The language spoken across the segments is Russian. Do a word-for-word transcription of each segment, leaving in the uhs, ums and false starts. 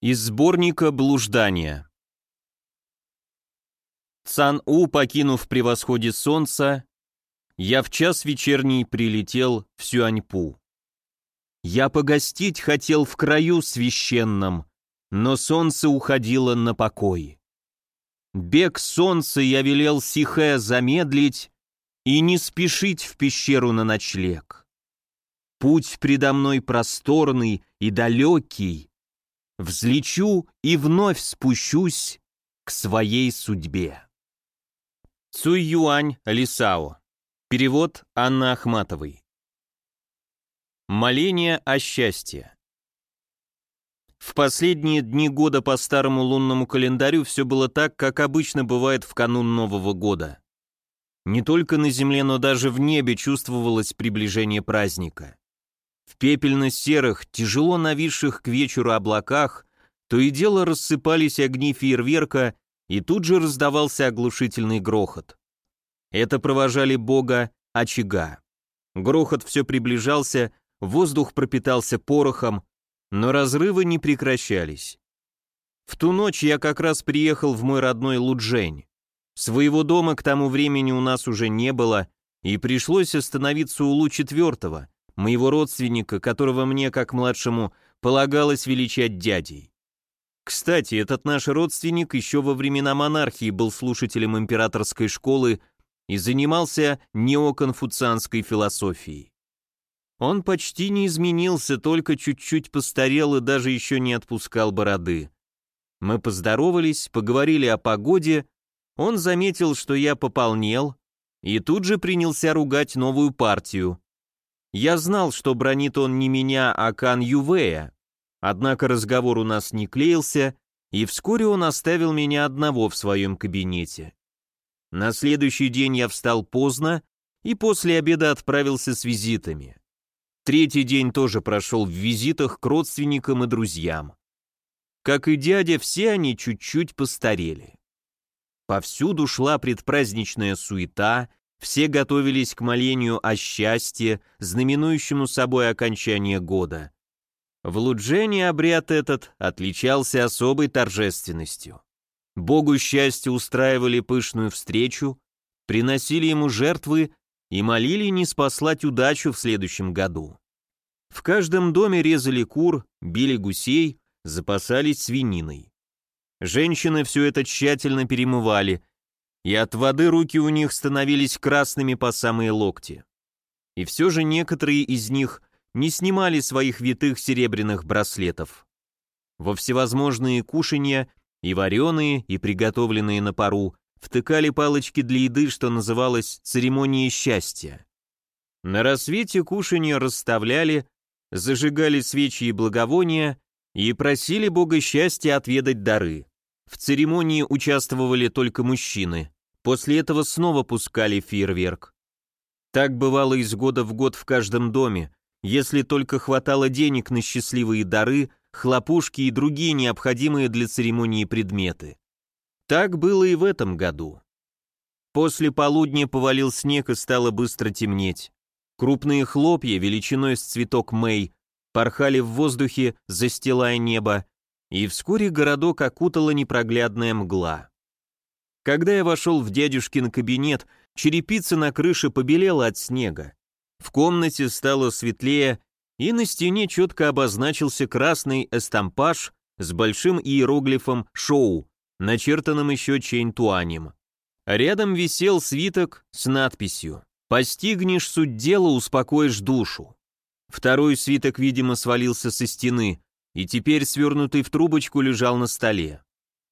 Из сборника «Блуждания». Цан-У, покинув при восходе солнца, я в час вечерний прилетел в Сюаньпу. Я погостить хотел в краю священном, но солнце уходило на покой. Бег солнца я велел Сихэ замедлить и не спешить в пещеру на ночлег. Путь предо мной просторный и далекий, взлечу и вновь спущусь к своей судьбе. Цуй-Юань Лисао. Перевод Анны Ахматовой. Моление о счастье. В последние дни года по старому лунному календарю все было так, как обычно бывает в канун Нового года. Не только на земле, но даже в небе чувствовалось приближение праздника. В пепельно-серых, тяжело нависших к вечеру облаках то и дело рассыпались огни фейерверка, и тут же раздавался оглушительный грохот. Это провожали бога очага. Грохот все приближался, воздух пропитался порохом, но разрывы не прекращались. В ту ночь я как раз приехал в мой родной Луджень. Своего дома к тому времени у нас уже не было, и пришлось остановиться у Лу-четвертого, моего родственника, которого мне, как младшему, полагалось величать дядей. Кстати, этот наш родственник еще во времена монархии был слушателем императорской школы и занимался неоконфуцианской философией. Он почти не изменился, только чуть-чуть постарел и даже еще не отпускал бороды. Мы поздоровались, поговорили о погоде, он заметил, что я пополнел, и тут же принялся ругать новую партию. Я знал, что бранит он не меня, а Кан Ювея, однако разговор у нас не клеился, и вскоре он оставил меня одного в своем кабинете. На следующий день я встал поздно и после обеда отправился с визитами. Третий день тоже прошел в визитах к родственникам и друзьям. Как и дядя, все они чуть-чуть постарели. Повсюду шла предпраздничная суета, все готовились к молению о счастье, знаменующему собой окончание года. В Луджене обряд этот отличался особой торжественностью. Богу счастья устраивали пышную встречу, приносили ему жертвы и молили не спаслать удачу в следующем году. В каждом доме резали кур, били гусей, запасались свининой. Женщины все это тщательно перемывали, и от воды руки у них становились красными по самые локти. И все же некоторые из них не снимали своих витых серебряных браслетов. Во всевозможные кушанья, и вареные, и приготовленные на пару, втыкали палочки для еды, что называлось церемонией счастья. На рассвете кушанья расставляли, зажигали свечи и благовония и просили бога счастья отведать дары. В церемонии участвовали только мужчины, после этого снова пускали фейерверк. Так бывало из года в год в каждом доме, если только хватало денег на счастливые дары, хлопушки и другие необходимые для церемонии предметы. Так было и в этом году. После полудня повалил снег и стало быстро темнеть. Крупные хлопья, величиной с цветок мэй, порхали в воздухе, застилая небо, и вскоре городок окутала непроглядная мгла. Когда я вошел в дядюшкин кабинет, черепица на крыше побелела от снега. В комнате стало светлее, и на стене четко обозначился красный эстампаж с большим иероглифом «Шоу», начертанным еще Чэнь-Туанем. Рядом висел свиток с надписью «Постигнешь суть дела, успокоишь душу». Второй свиток, видимо, свалился со стены, и теперь, свернутый в трубочку, лежал на столе.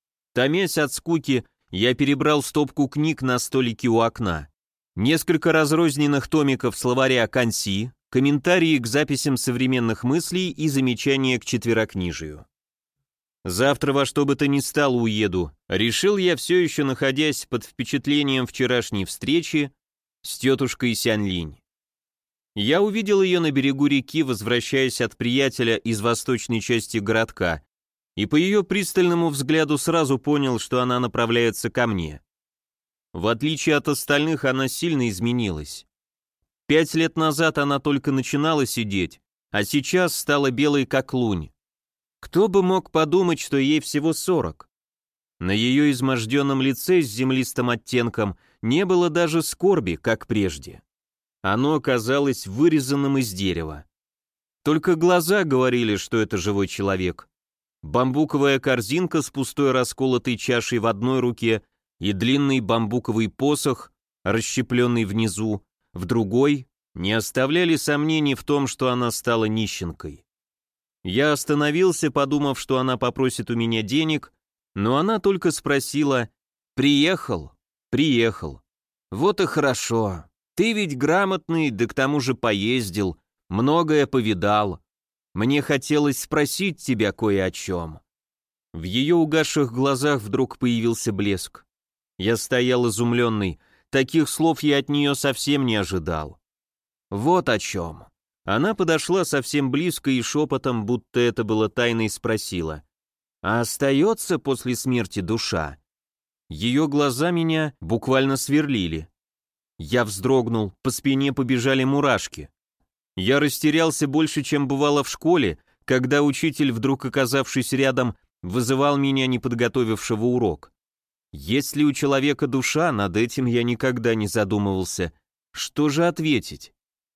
Томясь от скуки, я перебрал стопку книг на столике у окна. Несколько разрозненных томиков словаря Канси, комментарии к записям современных мыслей и замечания к четверокнижию. Завтра во что бы то ни стало уеду, решил я, все еще находясь под впечатлением вчерашней встречи с тетушкой Сянь-Линь. Я увидел ее на берегу реки, возвращаясь от приятеля из восточной части городка, и по ее пристальному взгляду сразу понял, что она направляется ко мне. В отличие от остальных, она сильно изменилась. Пять лет назад она только начинала сидеть, а сейчас стала белой как лунь. Кто бы мог подумать, что ей всего сорок? На ее изможденном лице с землистым оттенком не было даже скорби, как прежде. Оно казалось вырезанным из дерева. Только глаза говорили, что это живой человек. Бамбуковая корзинка с пустой расколотой чашей в одной руке и длинный бамбуковый посох, расщепленный внизу, в другой, не оставляли сомнений в том, что она стала нищенкой. Я остановился, подумав, что она попросит у меня денег, но она только спросила: «Приехал?» «Приехал». «Вот и хорошо. Ты ведь грамотный, да к тому же поездил, многое повидал. Мне хотелось спросить тебя кое о чем». В ее угасших глазах вдруг появился блеск. Я стоял изумленный, таких слов я от нее совсем не ожидал. «Вот о чем». Она подошла совсем близко и шепотом, будто это было тайной, спросила: «А остается после смерти душа?» Ее глаза меня буквально сверлили. Я вздрогнул, по спине побежали мурашки. Я растерялся больше, чем бывало в школе, когда учитель, вдруг оказавшись рядом, вызывал меня, не подготовившего урок. Есть ли у человека душа, над этим я никогда не задумывался. Что же ответить?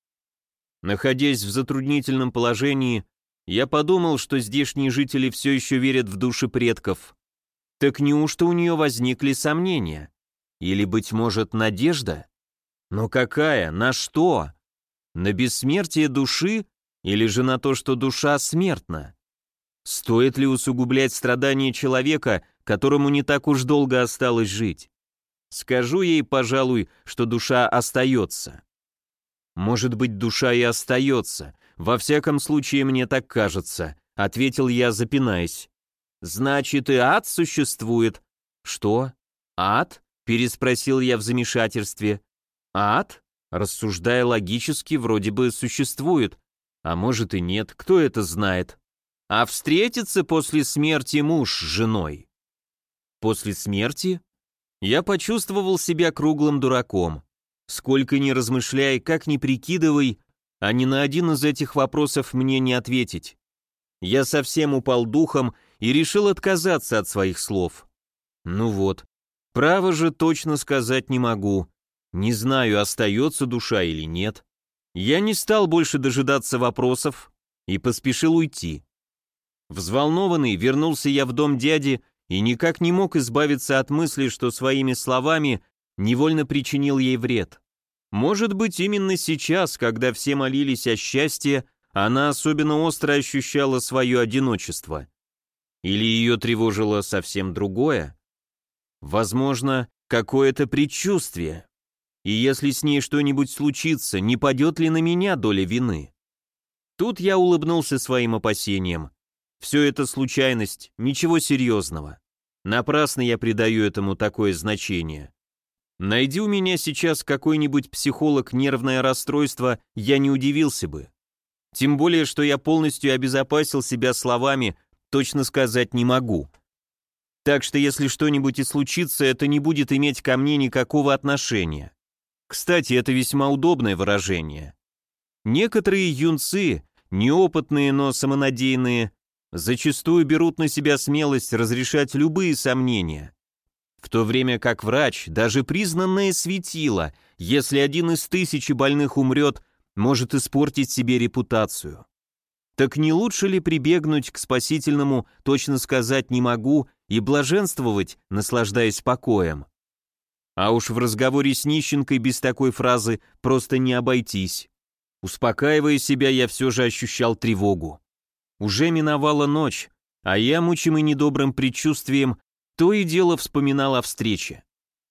Находясь в затруднительном положении, я подумал, что здешние жители все еще верят в души предков. Так неужто у нее возникли сомнения? Или, быть может, надежда? Но какая? На что? На бессмертие души или же на то, что душа смертна? Стоит ли усугублять страдания человека, которому не так уж долго осталось жить? Скажу ей, пожалуй, что душа остается. «Может быть, душа и остается. Во всяком случае, мне так кажется», — ответил я, запинаясь. «Значит, и ад существует». «Что? Ад?» — переспросил я в замешательстве. «Ад?» — рассуждая логически, вроде бы существует. А может и нет, кто это знает. А встретится после смерти муж с женой? После смерти? Я почувствовал себя круглым дураком. Сколько ни размышляй, как ни прикидывай, а ни на один из этих вопросов мне не ответить. Я совсем упал духом и решил отказаться от своих слов. Ну вот, право же точно сказать не могу. Не знаю, остается душа или нет. Я не стал больше дожидаться вопросов и поспешил уйти. Взволнованный вернулся я в дом дяди и никак не мог избавиться от мысли, что своими словами невольно причинил ей вред. Может быть, именно сейчас, когда все молились о счастье, она особенно остро ощущала свое одиночество. Или ее тревожило совсем другое? Возможно, какое-то предчувствие. И если с ней что-нибудь случится, не падет ли на меня доля вины? Тут я улыбнулся своим опасениям. Все это случайность, ничего серьезного. Напрасно я придаю этому такое значение. Найди у меня сейчас какой-нибудь психолог нервное расстройство, я не удивился бы. Тем более, что я полностью обезопасил себя словами «точно сказать не могу». Так что если что-нибудь и случится, это не будет иметь ко мне никакого отношения. Кстати, это весьма удобное выражение. Некоторые юнцы, неопытные, но самонадеянные, зачастую берут на себя смелость разрешать любые сомнения. В то время как врач, даже признанное светило, если один из тысячи больных умрет, может испортить себе репутацию. Так не лучше ли прибегнуть к спасительному «точно сказать не могу» и блаженствовать, наслаждаясь покоем? А уж в разговоре с нищенкой без такой фразы просто не обойтись. Успокаивая себя, я все же ощущал тревогу. Уже миновала ночь, а я, мучимый недобрым предчувствием, то и дело вспоминал о встрече.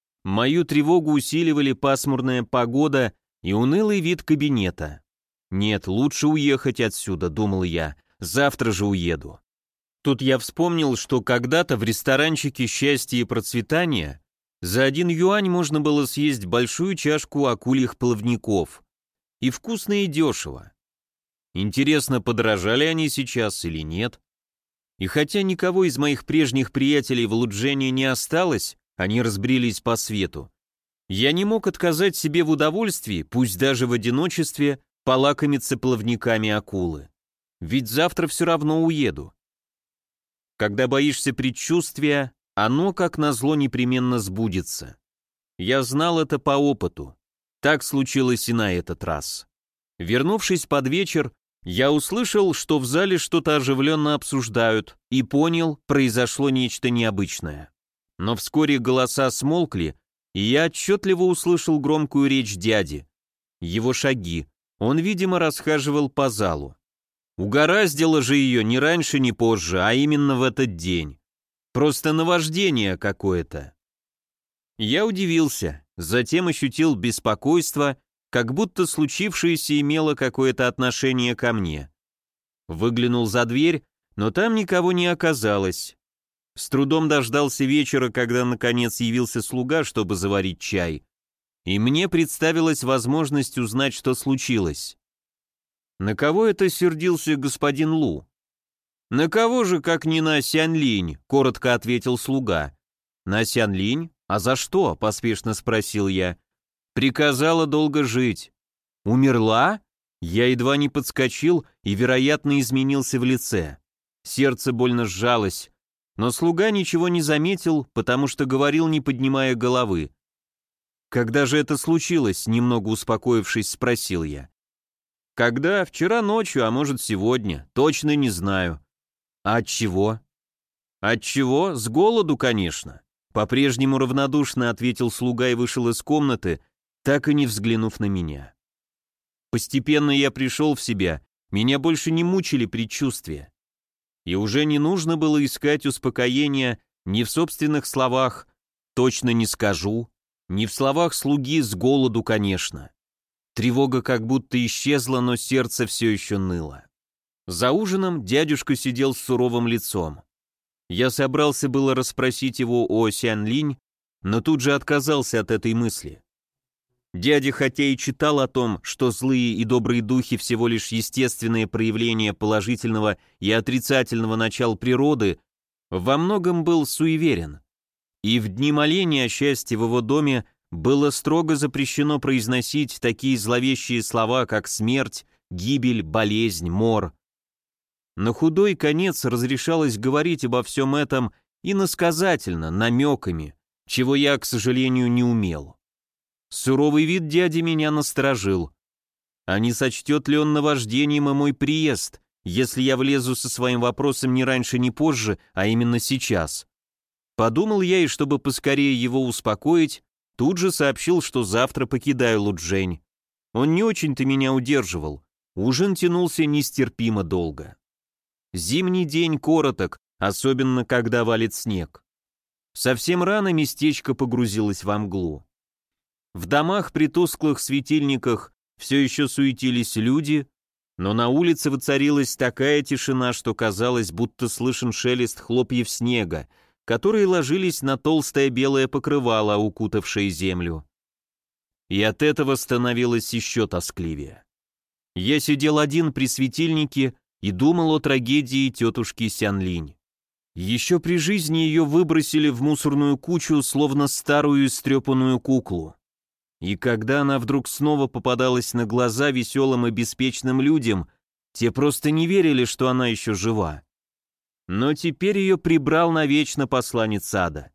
Мою тревогу усиливали пасмурная погода и унылый вид кабинета. Нет, лучше уехать отсюда, думал я, завтра же уеду. Тут я вспомнил, что когда-то в ресторанчике «Счастье и процветание» за один юань можно было съесть большую чашку акульих плавников. И вкусно и дешево. Интересно, подорожали они сейчас или нет? И хотя никого из моих прежних приятелей в Луджене не осталось, они разбрелись по свету, я не мог отказать себе в удовольствии, пусть даже в одиночестве, полакомиться плавниками акулы. Ведь завтра все равно уеду. Когда боишься предчувствия, оно, как назло, непременно сбудется. Я знал это по опыту. Так случилось и на этот раз. Вернувшись под вечер, я услышал, что в зале что-то оживленно обсуждают, и понял, произошло нечто необычное. Но вскоре голоса смолкли, и я отчетливо услышал громкую речь дяди. Его шаги. Он, видимо, расхаживал по залу. Угораздило же ее не раньше, ни позже, а именно в этот день. Просто наваждение какое-то. Я удивился, затем ощутил беспокойство, как будто случившееся имело какое-то отношение ко мне. Выглянул за дверь, но там никого не оказалось. С трудом дождался вечера, когда наконец явился слуга, чтобы заварить чай, и мне представилась возможность узнать, что случилось. На кого это сердился господин Лу? На кого же, как не на Сянь-Линь, коротко ответил слуга. На Сянь-Линь? А за что? Поспешно спросил я. Приказала долго жить. Умерла? Я едва не подскочил и, вероятно, изменился в лице. Сердце больно сжалось, но слуга ничего не заметил, потому что говорил, не поднимая головы. «Когда же это случилось?» — немного успокоившись, спросил я. «Когда? Вчера ночью, а может сегодня. Точно не знаю». «А от чего?» «От чего? С голоду, конечно». По-прежнему равнодушно ответил слуга и вышел из комнаты, так и не взглянув на меня. Постепенно я пришел в себя, меня больше не мучили предчувствия. И уже не нужно было искать успокоения ни в собственных словах «точно не скажу», ни в словах слуги «с голоду, конечно». Тревога как будто исчезла, но сердце все еще ныло. За ужином дядюшка сидел с суровым лицом. Я собрался было расспросить его о Сянь-Линь, но тут же отказался от этой мысли. Дядя, хотя и читал о том, что злые и добрые духи всего лишь естественные проявления положительного и отрицательного начала природы, во многом был суеверен. И в дни моления о счастье в его доме было строго запрещено произносить такие зловещие слова, как смерть, гибель, болезнь, мор. На худой конец разрешалось говорить обо всем этом иносказательно, намеками, чего я, к сожалению, не умел. Суровый вид дяди меня насторожил. А не сочтет ли он наваждением и мой приезд, если я влезу со своим вопросом не раньше, ни позже, а именно сейчас? Подумал я, и чтобы поскорее его успокоить, тут же сообщил, что завтра покидаю Лучжэнь. Он не очень-то меня удерживал. Ужин тянулся нестерпимо долго. Зимний день короток, особенно когда валит снег. Совсем рано местечко погрузилось во мглу. В домах при тусклых светильниках все еще суетились люди, но на улице воцарилась такая тишина, что казалось, будто слышен шелест хлопьев снега, которые ложились на толстое белое покрывало, укутавшее землю. И от этого становилось еще тоскливее. Я сидел один при светильнике и думал о трагедии тетушки Сянь-Линь. Еще при жизни ее выбросили в мусорную кучу, словно старую истрепанную куклу. И когда она вдруг снова попадалась на глаза веселым и беспечным людям, те просто не верили, что она еще жива. Но теперь ее прибрал навечно посланец ада.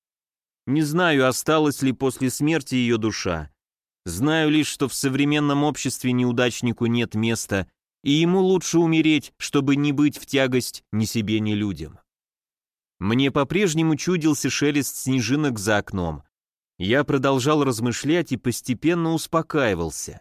Не знаю, осталась ли после смерти ее душа. Знаю лишь, что в современном обществе неудачнику нет места, и ему лучше умереть, чтобы не быть в тягость ни себе, ни людям. Мне по-прежнему чудился шелест снежинок за окном. Я продолжал размышлять и постепенно успокаивался.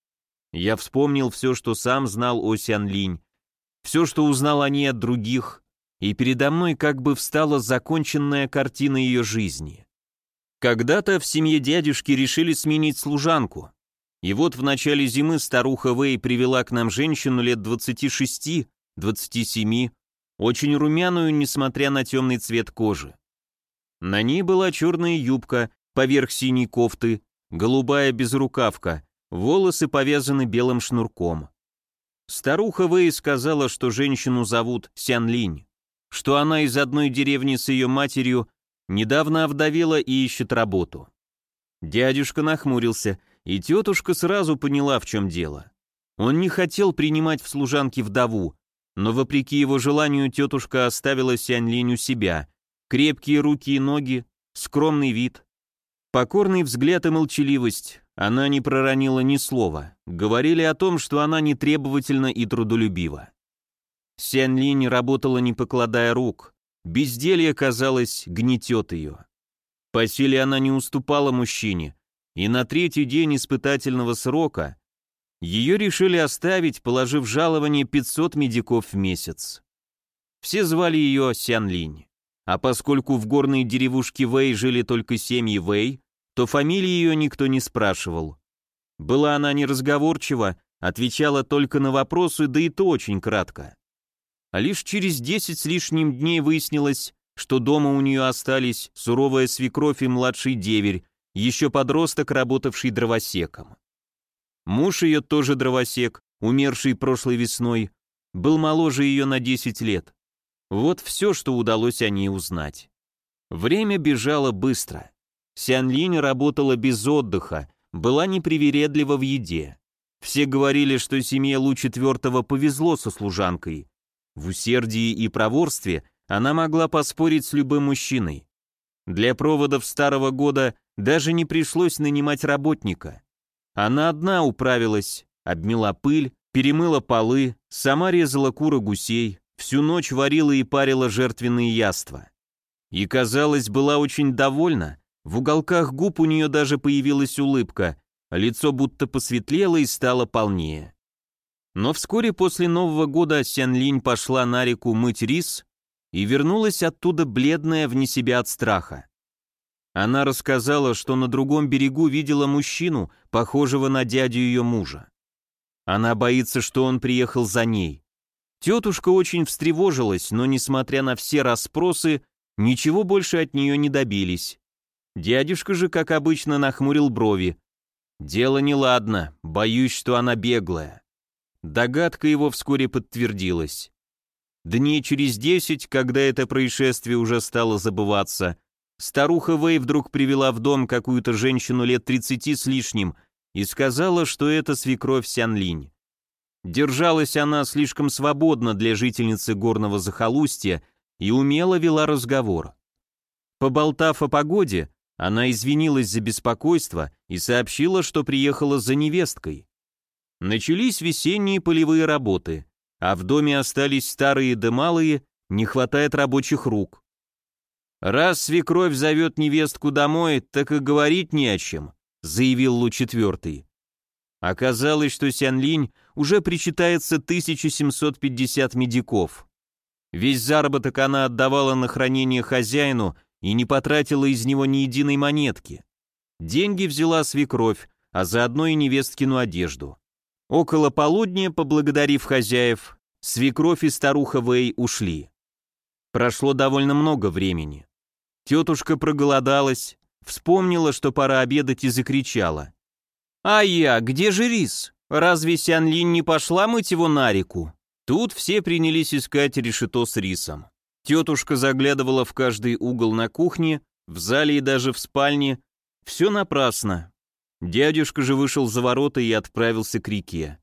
Я вспомнил все, что сам знал о Сянь-Линь, все, что узнал о ней от других, и передо мной как бы встала законченная картина ее жизни. Когда-то в семье дядюшки решили сменить служанку. И вот в начале зимы старуха Вэй привела к нам женщину лет двадцати шести — двадцати семи, очень румяную, несмотря на темный цвет кожи. На ней была черная юбка поверх синей кофты, голубая безрукавка, волосы повязаны белым шнурком. Старуха Вэй сказала, что женщину зовут Сянь-Линь, что она из одной деревни с ее матерью недавно овдовела и ищет работу. Дядюшка нахмурился, и тетушка сразу поняла, в чем дело. Он не хотел принимать в служанки вдову, но вопреки его желанию тетушка оставила Сянь-Линь у себя. Крепкие руки и ноги, скромный вид, покорный взгляд и молчаливость. Она не проронила ни слова. Говорили о том, что она нетребовательна и трудолюбива. Сянь-Линь работала не покладая рук. Безделье, казалось, гнетет ее. По силе она не уступала мужчине, и на третий день испытательного срока ее решили оставить, положив жалование пятьсот медиков в месяц. Все звали ее Сянь-Линь. А поскольку в горной деревушке Вэй жили только семьи Вэй, то фамилии ее никто не спрашивал. Была она неразговорчива, отвечала только на вопросы, да и то очень кратко. А лишь через десять с лишним дней выяснилось, что дома у нее остались суровая свекровь и младший деверь, еще подросток, работавший дровосеком. Муж ее, тоже дровосек, умерший прошлой весной, был моложе ее на десять лет. Вот все, что удалось о ней узнать. Время бежало быстро. Сянь-Линь работала без отдыха, была непривередлива в еде. Все говорили, что семье Лу четвёртого повезло со служанкой. В усердии и проворстве она могла поспорить с любым мужчиной. Для проводов старого года даже не пришлось нанимать работника. Она одна управилась, обмела пыль, перемыла полы, сама резала кур и гусей, всю ночь варила и парила жертвенные яства. И, казалось, была очень довольна, в уголках губ у нее даже появилась улыбка, лицо будто посветлело и стало полнее. Но вскоре после Нового года Сянь-Линь пошла на реку мыть рис и вернулась оттуда бледная вне себя от страха. Она рассказала, что на другом берегу видела мужчину, похожего на дядю ее мужа. Она боится, что он приехал за ней. Тетушка очень встревожилась, но, несмотря на все расспросы, ничего больше от нее не добились. Дядюшка же, как обычно, нахмурил брови. «Дело неладно, боюсь, что она беглая». Догадка его вскоре подтвердилась. Дней через десять, когда это происшествие уже стало забываться, старуха Вэй вдруг привела в дом какую-то женщину лет тридцати с лишним и сказала, что это свекровь Сянь-Линь. Держалась она слишком свободно для жительницы горного захолустья и умело вела разговор. Поболтав о погоде, она извинилась за беспокойство и сообщила, что приехала за невесткой. Начались весенние полевые работы, а в доме остались старые да малые, не хватает рабочих рук. «Раз свекровь зовет невестку домой, так и говорить не о чем», заявил Лу четвёртый. Оказалось, что Сянь-Линь уже причитается тысяча семьсот пятьдесят медиков. Весь заработок она отдавала на хранение хозяину и не потратила из него ни единой монетки. Деньги взяла свекровь, а заодно и невесткину одежду. Около полудня, поблагодарив хозяев, свекровь и старуха Вэй ушли. Прошло довольно много времени. Тетушка проголодалась, вспомнила, что пора обедать, и закричала: «А я, где же рис? Разве Сянь-Линь не пошла мыть его на реку?» Тут все принялись искать решето с рисом. Тетушка заглядывала в каждый угол на кухне, в зале и даже в спальне. Все напрасно. Дядюшка же вышел за ворота и отправился к реке.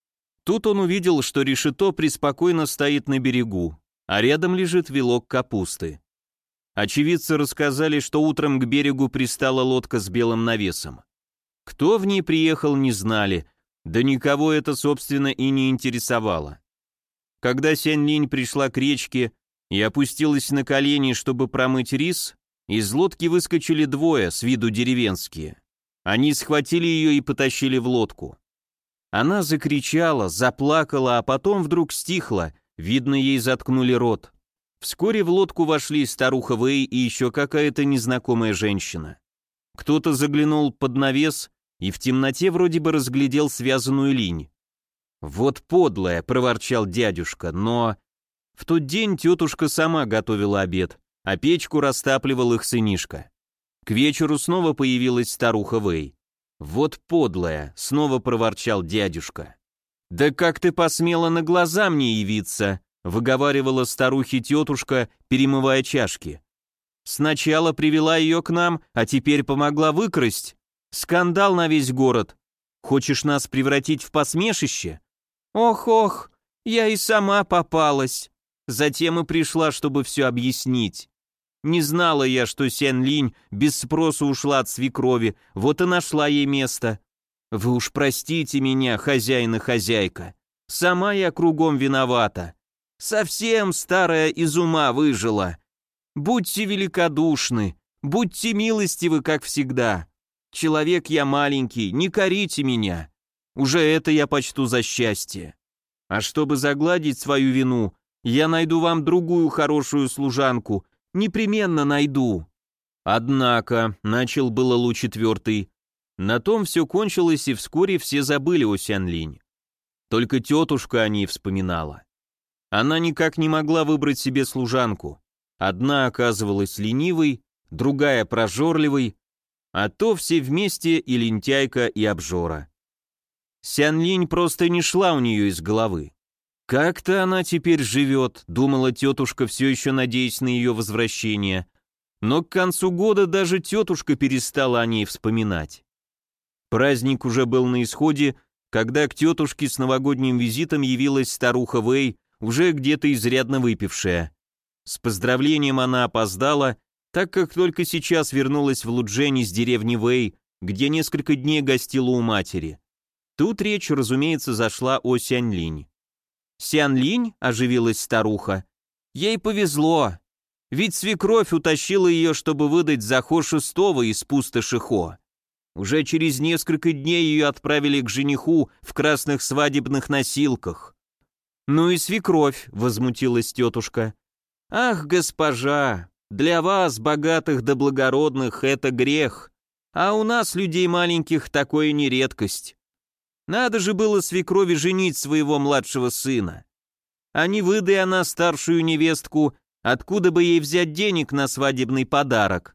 Тут он увидел, что решето преспокойно стоит на берегу, а рядом лежит вилок капусты. Очевидцы рассказали, что утром к берегу пристала лодка с белым навесом. Кто в ней приехал, не знали, да никого это, собственно, и не интересовало. Когда Сянь-Линь пришла к речке и опустилась на колени, чтобы промыть рис, из лодки выскочили двое, с виду деревенские. Они схватили ее и потащили в лодку. Она закричала, заплакала, а потом вдруг стихла, видно, ей заткнули рот. Вскоре в лодку вошли старуха Вэй и еще какая-то незнакомая женщина. Кто-то заглянул под навес и в темноте вроде бы разглядел связанную Линь. «Вот подлая», — проворчал дядюшка, но... В тот день тетушка сама готовила обед, а печку растапливал их сынишка. К вечеру снова появилась старуха Вэй. «Вот подлая», — снова проворчал дядюшка. «Да как ты посмела на глаза мне явиться?» — выговаривала старухе тетушка, перемывая чашки. «Сначала привела ее к нам, а теперь помогла выкрасть. Скандал на весь город. Хочешь нас превратить в посмешище?» «Ох-ох, Я и сама попалась. Затем и пришла, чтобы все объяснить. Не знала я, что Сянь-Линь без спросу ушла от свекрови, вот и нашла ей место. Вы уж простите меня, хозяин и хозяйка. Сама я кругом виновата. Совсем старая из ума выжила. Будьте великодушны, будьте милостивы, как всегда. Человек я маленький, не корите меня. Уже это я почту за счастье. А чтобы загладить свою вину, я найду вам другую хорошую служанку, непременно найду. Однако, начал было Лу четвертый, на том все кончилось, и вскоре все забыли о Сянь-Линь. Только тетушка о ней вспоминала. Она никак не могла выбрать себе служанку. Одна оказывалась ленивой, другая прожорливой, а то все вместе и лентяйка, и обжора. Сянь-Линь просто не шла у нее из головы. Как-то она теперь живет, думала тетушка, все еще надеясь на ее возвращение. Но к концу года даже тетушка перестала о ней вспоминать. Праздник уже был на исходе, когда к тетушке с новогодним визитом явилась старуха Вэй, уже где-то изрядно выпившая. С поздравлением она опоздала, так как только сейчас вернулась в Луджень из деревни Вэй, где несколько дней гостила у матери. Тут речь, разумеется, зашла о Сянь-Линь. «Сянь-Линь?» — оживилась старуха. «Ей повезло, ведь свекровь утащила ее, чтобы выдать за Хо шестого из пустоши Хо. Уже через несколько дней ее отправили к жениху в красных свадебных носилках». «Ну и свекровь», — возмутилась тетушка. «Ах, госпожа, для вас, богатых да благородных, это грех, а у нас, людей маленьких, такое не редкость. Надо же было свекрови женить своего младшего сына. А не выдай она старшую невестку, откуда бы ей взять денег на свадебный подарок?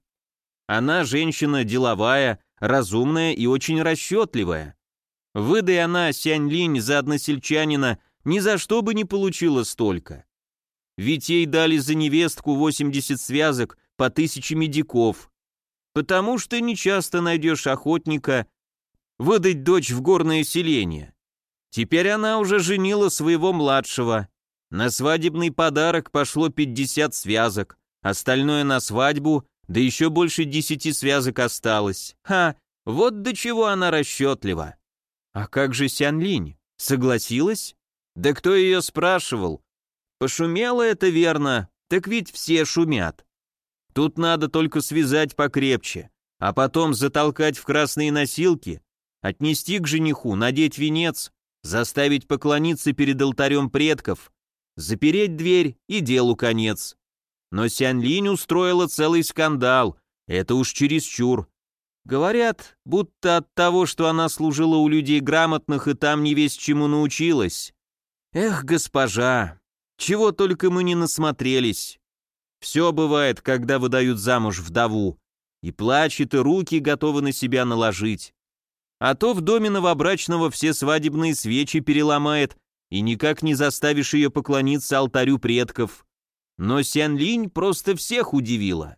Она женщина деловая, разумная и очень расчетливая. Выдай она Сянь-Линь за односельчанина, ни за что бы не получила столько. Ведь ей дали за невестку восемьдесят связок по тысяче медиков. Потому что нечасто найдешь охотника выдать дочь в горное селение. Теперь она уже женила своего младшего. На свадебный подарок пошло пятьдесят связок, остальное на свадьбу, да еще больше десяти связок осталось. Ха, вот до чего она расчетлива. А как же Сянь-Линь? Согласилась? Да кто ее спрашивал? Пошумело это верно, так ведь все шумят. Тут надо только связать покрепче, а потом затолкать в красные носилки, отнести к жениху, надеть венец, заставить поклониться перед алтарем предков, запереть дверь и делу конец. Но Сянь-Линь устроила целый скандал, это уж чересчур. Говорят, будто от того, что она служила у людей грамотных и там не весть чему научилась. Эх, госпожа, чего только мы не насмотрелись. Все бывает, когда выдают замуж вдову, и плачет, и руки готовы на себя наложить. А то в доме новобрачного все свадебные свечи переломает, и никак не заставишь ее поклониться алтарю предков. Но Сянь-Линь просто всех удивила.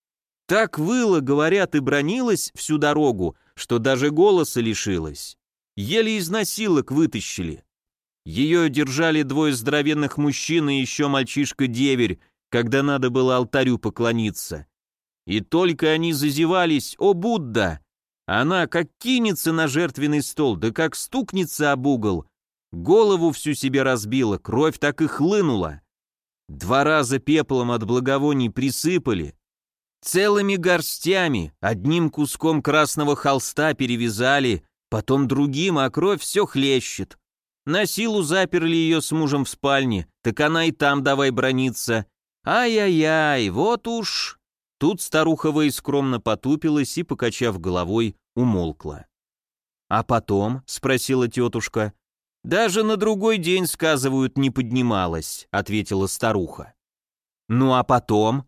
Так выла, говорят, и бранилась всю дорогу, что даже голоса лишилась. Еле из носилок вытащили. Ее держали двое здоровенных мужчин и еще мальчишка-деверь, когда надо было алтарю поклониться. И только они зазевались: «О, Будда!» Она как кинется на жертвенный стол, да как стукнется об угол. Голову всю себе разбила, кровь так и хлынула. Два раза пеплом от благовоний присыпали. Целыми горстями, одним куском красного холста перевязали, потом другим, а кровь все хлещет. На силу заперли ее с мужем в спальне, так она и там давай браниться. Ай-яй-яй, вот уж... Тут старуха Вэй скромно потупилась и, покачав головой, умолкла. «А потом?» — спросила тетушка. «Даже на другой день, сказывают, не поднималась», — ответила старуха. «Ну а потом?»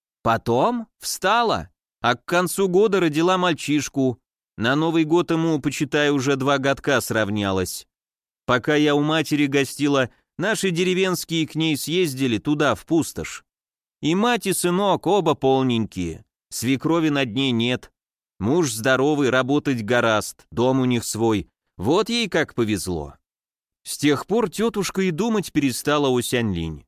«Потом встала, а к концу года родила мальчишку. На Новый год ему, почитай, уже два годка сравнялось. Пока я у матери гостила, наши деревенские к ней съездили туда, в пустошь. И мать, и сынок оба полненькие, свекрови над ней нет. Муж здоровый, работать гораст, дом у них свой, вот ей как повезло». С тех пор тетушка и думать перестала о Сянь-Линь.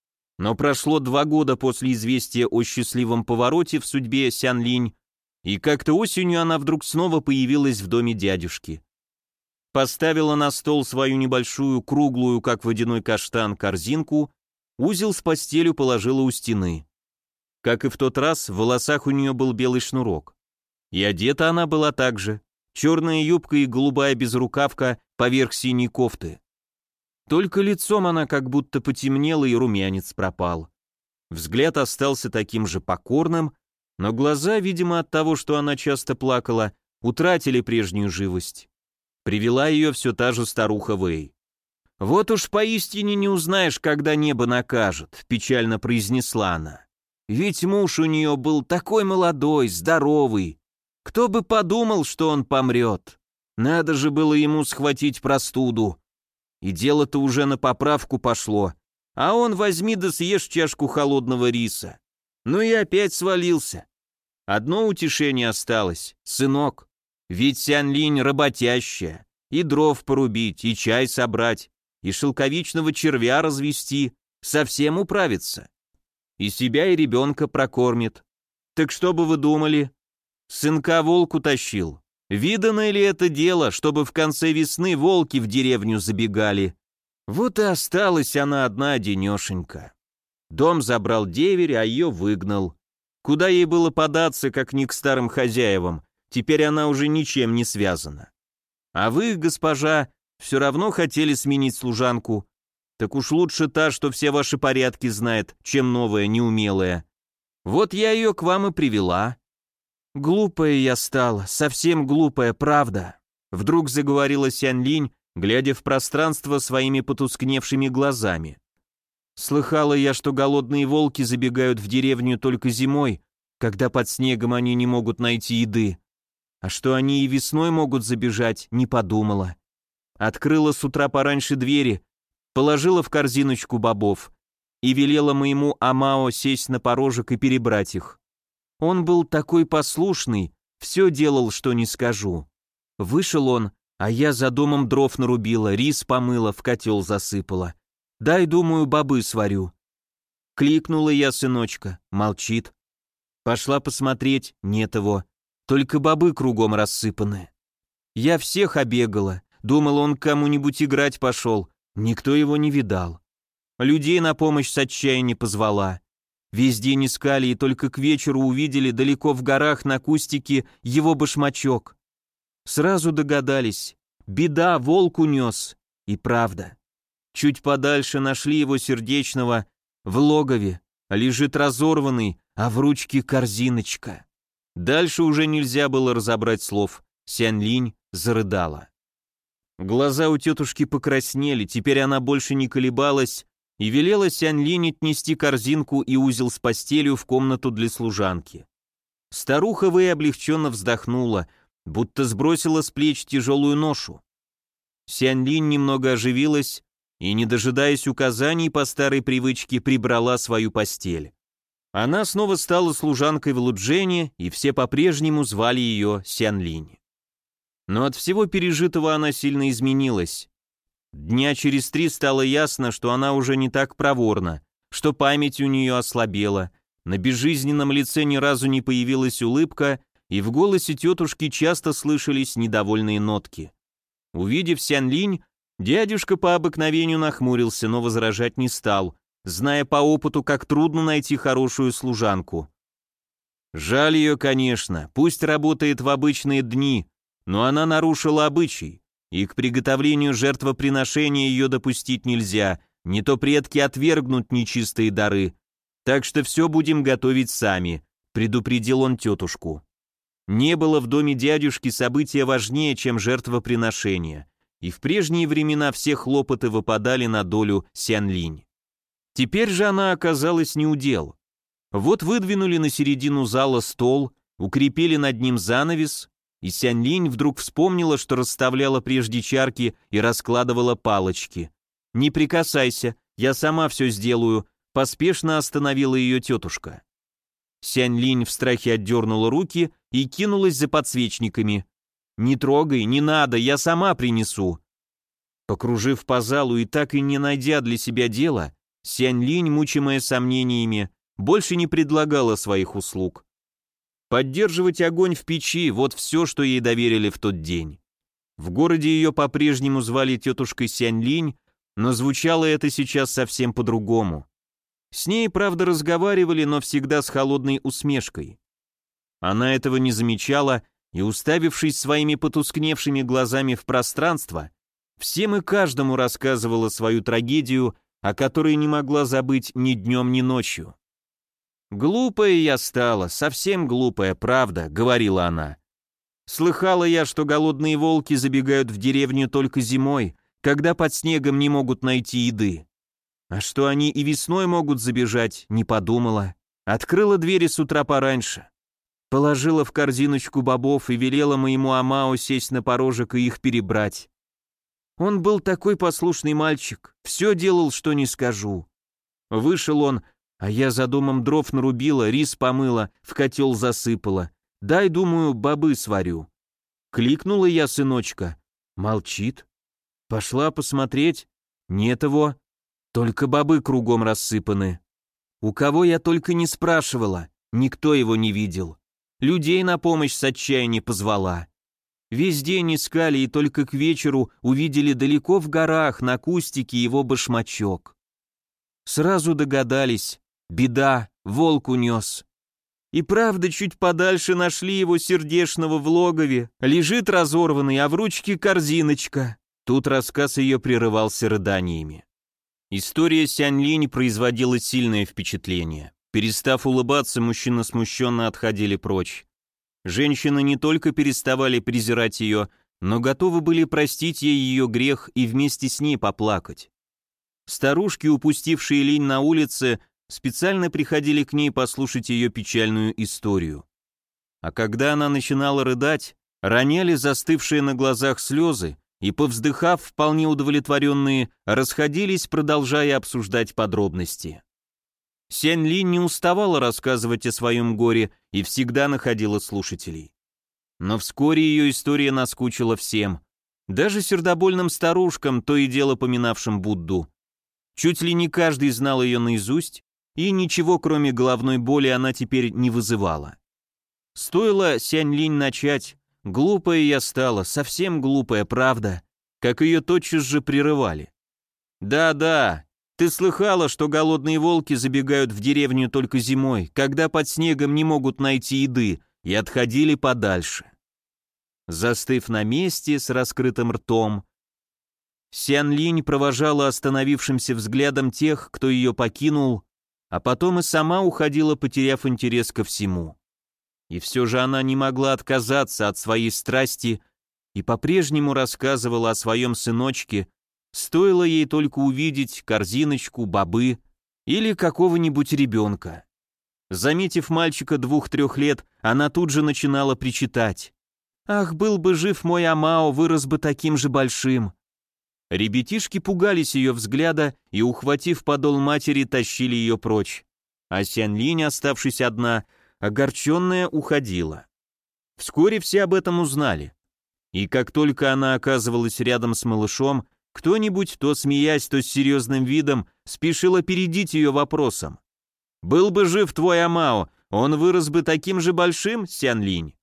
Но прошло два года после известия о счастливом повороте в судьбе Сянь-Линь, и как-то осенью она вдруг снова появилась в доме дядюшки. Поставила на стол свою небольшую, круглую, как водяной каштан, корзинку, узел с постелью положила у стены. Как и в тот раз, в волосах у нее был белый шнурок. И одета она была так же. Черная юбка и голубая безрукавка поверх синей кофты. Только лицом она как будто потемнела, и румянец пропал. Взгляд остался таким же покорным, но глаза, видимо, от того, что она часто плакала, утратили прежнюю живость. Привела ее все та же старуха Вэй. «Вот уж поистине не узнаешь, когда небо накажет», — печально произнесла она. «Ведь муж у нее был такой молодой, здоровый. Кто бы подумал, что он помрет? Надо же было ему схватить простуду. И дело-то уже на поправку пошло. А он возьми да съешь чашку холодного риса. Ну и опять свалился. Одно утешение осталось, сынок. Ведь Сянь-Линь работящая. И дров порубить, и чай собрать, и шелковичного червя развести. Совсем управится. И себя, и ребенка прокормит. Так что бы вы думали? Сынка волк утащил. Видано ли это дело, чтобы в конце весны волки в деревню забегали? Вот и осталась она одна денешенька. Дом забрал деверь, а ее выгнал. Куда ей было податься, как не к старым хозяевам? Теперь она уже ничем не связана. А вы, госпожа, все равно хотели сменить служанку. Так уж лучше та, что все ваши порядки знает, чем новая, неумелая. Вот я ее к вам и привела». «Глупая я стала, совсем глупая, правда», — вдруг заговорила Сянь-Линь, глядя в пространство своими потускневшими глазами. «Слыхала я, что голодные волки забегают в деревню только зимой, когда под снегом они не могут найти еды. А что они и весной могут забежать, не подумала. Открыла с утра пораньше двери, положила в корзиночку бобов и велела моему Амао сесть на порожек и перебрать их. Он был такой послушный, все делал, что не скажу. Вышел он, а я за домом дров нарубила, рис помыла, в котел засыпала. Дай, думаю, бобы сварю. Кликнула я сыночка, молчит. Пошла посмотреть, нет его, только бобы кругом рассыпаны. Я всех обегала, думала, он к кому-нибудь играть пошел, никто его не видал. Людей на помощь с отчаяния позвала. Весь день искали и только к вечеру увидели далеко в горах на кустике его башмачок. Сразу догадались, беда, волк унес. И правда. Чуть подальше нашли его сердечного в логове, лежит разорванный, а в ручке корзиночка. Дальше уже нельзя было разобрать слов. Сянь-Линь зарыдала. Глаза у тетушки покраснели, теперь она больше не колебалась и велела Сянь-Линь отнести корзинку и узел с постелью в комнату для служанки. Старуха Вэй облегченно вздохнула, будто сбросила с плеч тяжелую ношу. Сянь-Линь немного оживилась и, не дожидаясь указаний, по старой привычке прибрала свою постель. Она снова стала служанкой в Луджене, и все по-прежнему звали ее Сянь-Линь. Но от всего пережитого она сильно изменилась. Дня через три стало ясно, что она уже не так проворна, что память у нее ослабела, на безжизненном лице ни разу не появилась улыбка, и в голосе тетушки часто слышались недовольные нотки. Увидев Сянь-Линь, дядюшка по обыкновению нахмурился, но возражать не стал, зная по опыту, как трудно найти хорошую служанку. Жаль ее, конечно, пусть работает в обычные дни, но она нарушила обычай. И к приготовлению жертвоприношения ее допустить нельзя, не то предки отвергнут нечистые дары. Так что все будем готовить сами», — предупредил он тетушку. Не было в доме дядюшки события важнее, чем жертвоприношение, и в прежние времена все хлопоты выпадали на долю Сянь-Линь. Теперь же она оказалась неудел. Вот выдвинули на середину зала стол, укрепили над ним занавес, и Сянь-Линь вдруг вспомнила, что расставляла прежде чарки и раскладывала палочки. «Не прикасайся, я сама все сделаю», — поспешно остановила ее тетушка. Сянь-Линь в страхе отдернула руки и кинулась за подсвечниками. «Не трогай, не надо, я сама принесу». Покружив по залу и так и не найдя для себя дела, Сянь-Линь, мучимая сомнениями, больше не предлагала своих услуг. Поддерживать огонь в печи – вот все, что ей доверили в тот день. В городе ее по-прежнему звали тетушкой Сянь-Линь, но звучало это сейчас совсем по-другому. С ней, правда, разговаривали, но всегда с холодной усмешкой. Она этого не замечала и, уставившись своими потускневшими глазами в пространство, всем и каждому рассказывала свою трагедию, о которой не могла забыть ни днем, ни ночью. «Глупая я стала, совсем глупая, правда», — говорила она. «Слыхала я, что голодные волки забегают в деревню только зимой, когда под снегом не могут найти еды. А что они и весной могут забежать, не подумала. Открыла двери с утра пораньше. Положила в корзиночку бобов и велела моему Амао сесть на порожек и их перебрать. Он был такой послушный мальчик, все делал, что не скажу. Вышел он, а я за домом дров нарубила, рис помыла, в котел засыпала. Дай, думаю, бобы сварю. Кликнула я сыночка. Молчит. Пошла посмотреть. Нет его. Только бобы кругом рассыпаны. У кого я только не спрашивала, никто его не видел. Людей на помощь с отчаяния позвала. Весь день искали и только к вечеру увидели далеко в горах на кустике его башмачок. Сразу догадались, беда, волк унес. И правда, чуть подальше нашли его сердешного в логове, лежит разорванный, а в ручке корзиночка. Тут рассказ ее прерывался рыданиями. История Сянь-Линь производила сильное впечатление. Перестав улыбаться, мужчины смущенно отходили прочь. Женщины не только переставали презирать ее, но готовы были простить ей ее грех и вместе с ней поплакать. Старушки, упустившие Линь на улице, специально приходили к ней послушать ее печальную историю. А когда она начинала рыдать, роняли застывшие на глазах слезы и, повздыхав, вполне удовлетворенные, расходились, продолжая обсуждать подробности. Сянь-Линь не уставала рассказывать о своем горе и всегда находила слушателей. Но вскоре ее история наскучила всем, даже сердобольным старушкам, то и дело поминавшим Будду. Чуть ли не каждый знал ее наизусть, и ничего, кроме головной боли, она теперь не вызывала. Стоило Сянь-Линь начать: «Глупая я стала, совсем глупая, правда», как ее тотчас же прерывали. «Да-да, ты слыхала, что голодные волки забегают в деревню только зимой, когда под снегом не могут найти еды, и отходили подальше». Застыв на месте с раскрытым ртом, Сянь-Линь провожала остановившимся взглядом тех, кто ее покинул, а потом и сама уходила, потеряв интерес ко всему. И все же она не могла отказаться от своей страсти и по-прежнему рассказывала о своем сыночке, стоило ей только увидеть корзиночку, бобы или какого-нибудь ребенка. Заметив мальчика двух-трех лет, она тут же начинала причитать: «Ах, был бы жив мой Амао, вырос бы таким же большим». Ребятишки пугались ее взгляда и, ухватив подол матери, тащили ее прочь, а Сянь-Линь, оставшись одна, огорченная, уходила. Вскоре все об этом узнали. И как только она оказывалась рядом с малышом, кто-нибудь, то смеясь, то с серьезным видом, спешил опередить ее вопросом: «Был бы жив твой Амао, он вырос бы таким же большим, Сянь-Линь?»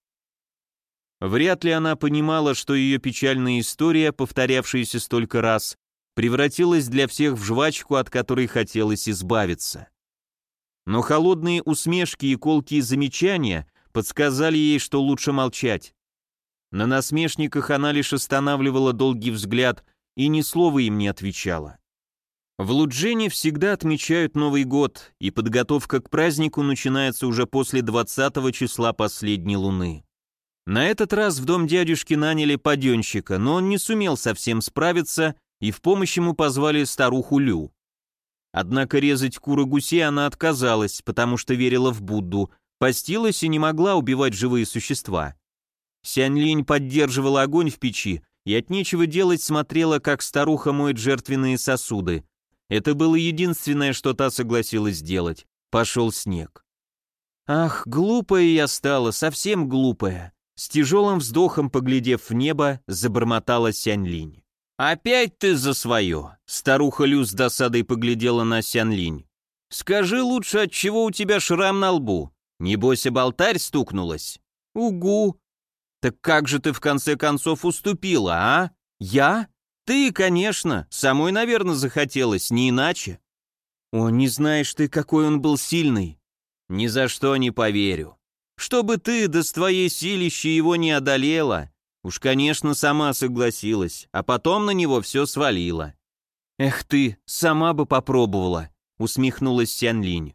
Вряд ли она понимала, что ее печальная история, повторявшаяся столько раз, превратилась для всех в жвачку, от которой хотелось избавиться. Но холодные усмешки и колкие замечания подсказали ей, что лучше молчать. На насмешниках она лишь останавливала долгий взгляд и ни слова им не отвечала. В Луджене всегда отмечают Новый год, и подготовка к празднику начинается уже после двадцатого числа последней луны. На этот раз в дом дядюшки наняли паденщика, но он не сумел совсем справиться, и в помощь ему позвали старуху Лю. Однако резать кур и гусей она отказалась, потому что верила в Будду, постилась и не могла убивать живые существа. Сянь-Линь поддерживала огонь в печи и от нечего делать смотрела, как старуха моет жертвенные сосуды. Это было единственное, что та согласилась сделать. Пошел снег. «Ах, глупая я стала, совсем глупая», с тяжелым вздохом, поглядев в небо, забормотала Сянь-Линь. «Опять ты за свое!» Старуха Лю с досадой поглядела на Сянлинь. «Скажи лучше, от чего у тебя шрам на лбу? Небось, об алтарь стукнулась?» «Угу!» «Так как же ты в конце концов уступила, а? Я? Ты, конечно, самой, наверное, захотелось, не иначе». «О, не знаешь ты, какой он был сильный!» «Ни за что не поверю. Чтобы ты, да с твоей силищей его не одолела, уж, конечно, сама согласилась, а потом на него все свалила». «Эх ты, сама бы попробовала», — усмехнулась Сянлинь.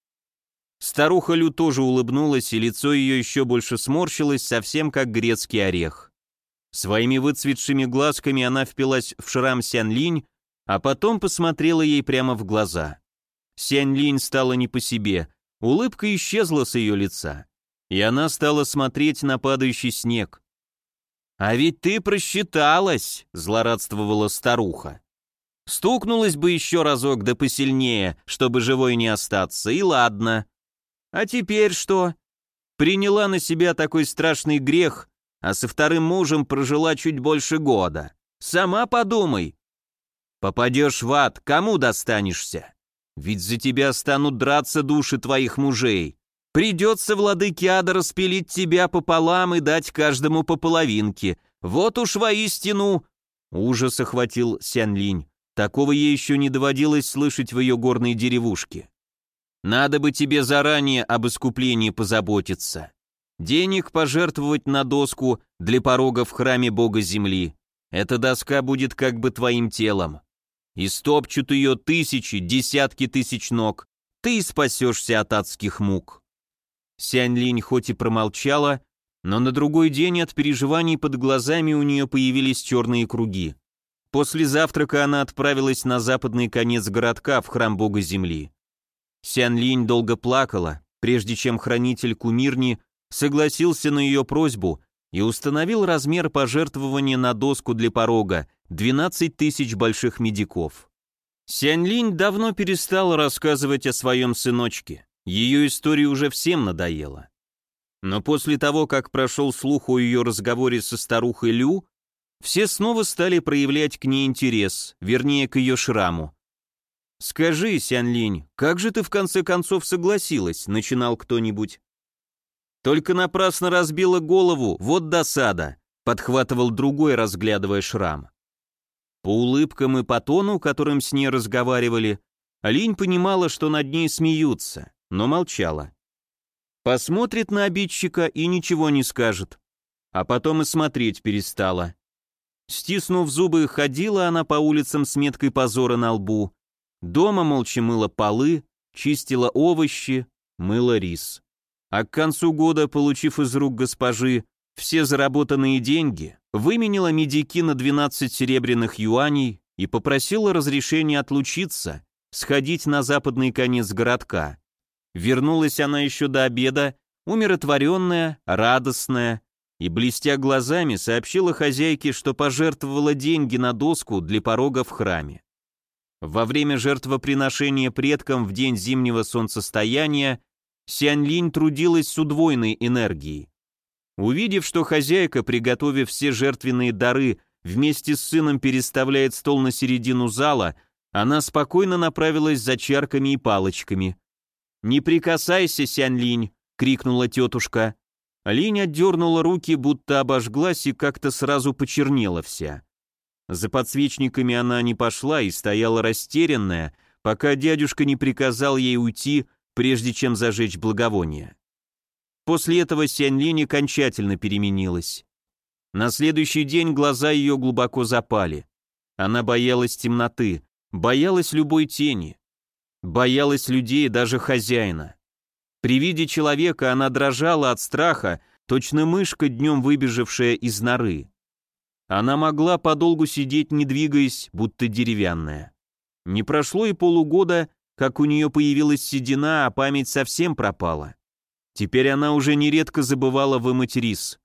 Старуха Лю тоже улыбнулась, и лицо ее еще больше сморщилось, совсем как грецкий орех. Своими выцветшими глазками она впилась в шрам Сянлинь, а потом посмотрела ей прямо в глаза. Сянлинь стала не по себе, улыбка исчезла с ее лица, и она стала смотреть на падающий снег. «А ведь ты просчиталась», — злорадствовала старуха. «Стукнулась бы еще разок да посильнее, чтобы живой не остаться, и ладно. А теперь что? Приняла на себя такой страшный грех, а со вторым мужем прожила чуть больше года. Сама подумай. Попадешь в ад, кому достанешься? Ведь за тебя станут драться души твоих мужей. Придется владыке ада распилить тебя пополам и дать каждому по половинке. Вот уж воистину...» Ужас охватил Сянлинь. Такого ей еще не доводилось слышать в ее горной деревушке. «Надо бы тебе заранее об искуплении позаботиться. Денег пожертвовать на доску для порога в храме бога земли. Эта доска будет как бы твоим телом. Истопчут ее тысячи, десятки тысяч ног. Ты спасешься от адских мук». Сянлинь хоть и промолчала, но на другой день от переживаний под глазами у нее появились черные круги. После завтрака она отправилась на западный конец городка в храм бога земли. Сянлинь долго плакала, прежде чем хранитель кумирни согласился на ее просьбу и установил размер пожертвования на доску для порога – двенадцать тысяч больших медиков. Сянлинь давно перестала рассказывать о своем сыночке, ее история уже всем надоела. Но после того, как прошел слух о ее разговоре со старухой Лю, все снова стали проявлять к ней интерес, вернее, к ее шраму. «Скажи, Сянлинь, как же ты в конце концов согласилась?» — начинал кто-нибудь. «Только напрасно разбила голову, вот досада», — подхватывал другой, разглядывая шрам. По улыбкам и по тону, которым с ней разговаривали, Линь понимала, что над ней смеются, но молчала. Посмотрит на обидчика и ничего не скажет, а потом и смотреть перестала. Стиснув зубы, ходила она по улицам с меткой позора на лбу. Дома молча мыла полы, чистила овощи, мыла рис. А к концу года, получив из рук госпожи все заработанные деньги, выменила медики на двенадцать серебряных юаней и попросила разрешения отлучиться, сходить на западный конец городка. Вернулась она еще до обеда, умиротворенная, радостная, и, блестя глазами, сообщила хозяйке, что пожертвовала деньги на доску для порога в храме. Во время жертвоприношения предкам в день зимнего солнцестояния Сянлинь трудилась с удвоенной энергией. Увидев, что хозяйка, приготовив все жертвенные дары, вместе с сыном переставляет стол на середину зала, она спокойно направилась за чарками и палочками. «Не прикасайся, Сянлинь!» — крикнула тетушка. Линь отдернула руки, будто обожглась и как-то сразу почернела вся. За подсвечниками она не пошла и стояла растерянная, пока дядюшка не приказал ей уйти, прежде чем зажечь благовоние. После этого Сянлинь окончательно переменилась. На следующий день глаза ее глубоко запали. Она боялась темноты, боялась любой тени, боялась людей, даже хозяина. При виде человека она дрожала от страха, точно мышка, днем выбежавшая из норы. Она могла подолгу сидеть, не двигаясь, будто деревянная. Не прошло и полугода, как у нее появилась седина, а память совсем пропала. Теперь она уже нередко забывала вымыть рис.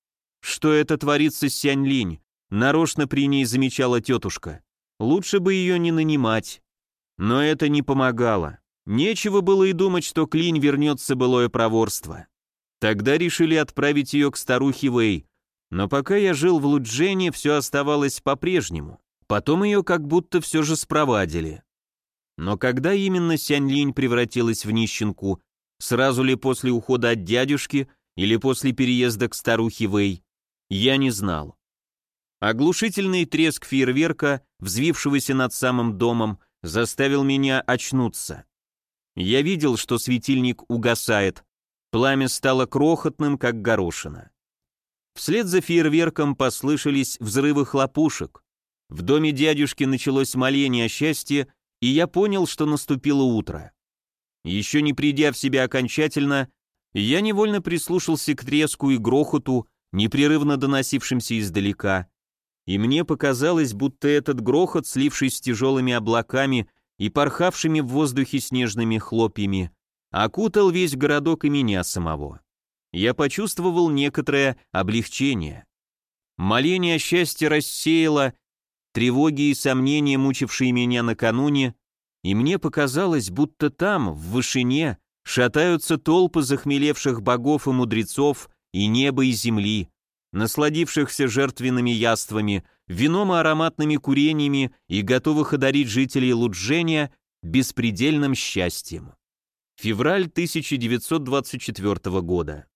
Что это творится с Сянлинь? Нарочно при ней замечала тетушка. Лучше бы ее не нанимать. Но это не помогало. Нечего было и думать, что к Линь вернется былое проворство. Тогда решили отправить ее к старухе Вэй. Но пока я жил в Луджене, все оставалось по-прежнему. Потом ее как будто все же спровадили. Но когда именно Сянь-Линь превратилась в нищенку, сразу ли после ухода от дядюшки или после переезда к старухе Вэй, я не знал. Оглушительный треск фейерверка, взвившегося над самым домом, заставил меня очнуться. Я видел, что светильник угасает, пламя стало крохотным, как горошина. Вслед за фейерверком послышались взрывы хлопушек. В доме дядюшки началось моление о счастье, и я понял, что наступило утро. Еще не придя в себя окончательно, я невольно прислушался к треску и грохоту, непрерывно доносившимся издалека, и мне показалось, будто этот грохот, слившись с тяжелыми облаками и порхавшими в воздухе снежными хлопьями, окутал весь городок и меня самого. Я почувствовал некоторое облегчение. Моление о счастье рассеяло тревоги и сомнения, мучившие меня накануне, и мне показалось, будто там, в вышине, шатаются толпы захмелевших богов и мудрецов и неба и земли, насладившихся жертвенными яствами, вином и ароматными курениями и готовых одарить жителей Луджения беспредельным счастьем. Февраль тысяча девятьсот двадцать четвёртого года.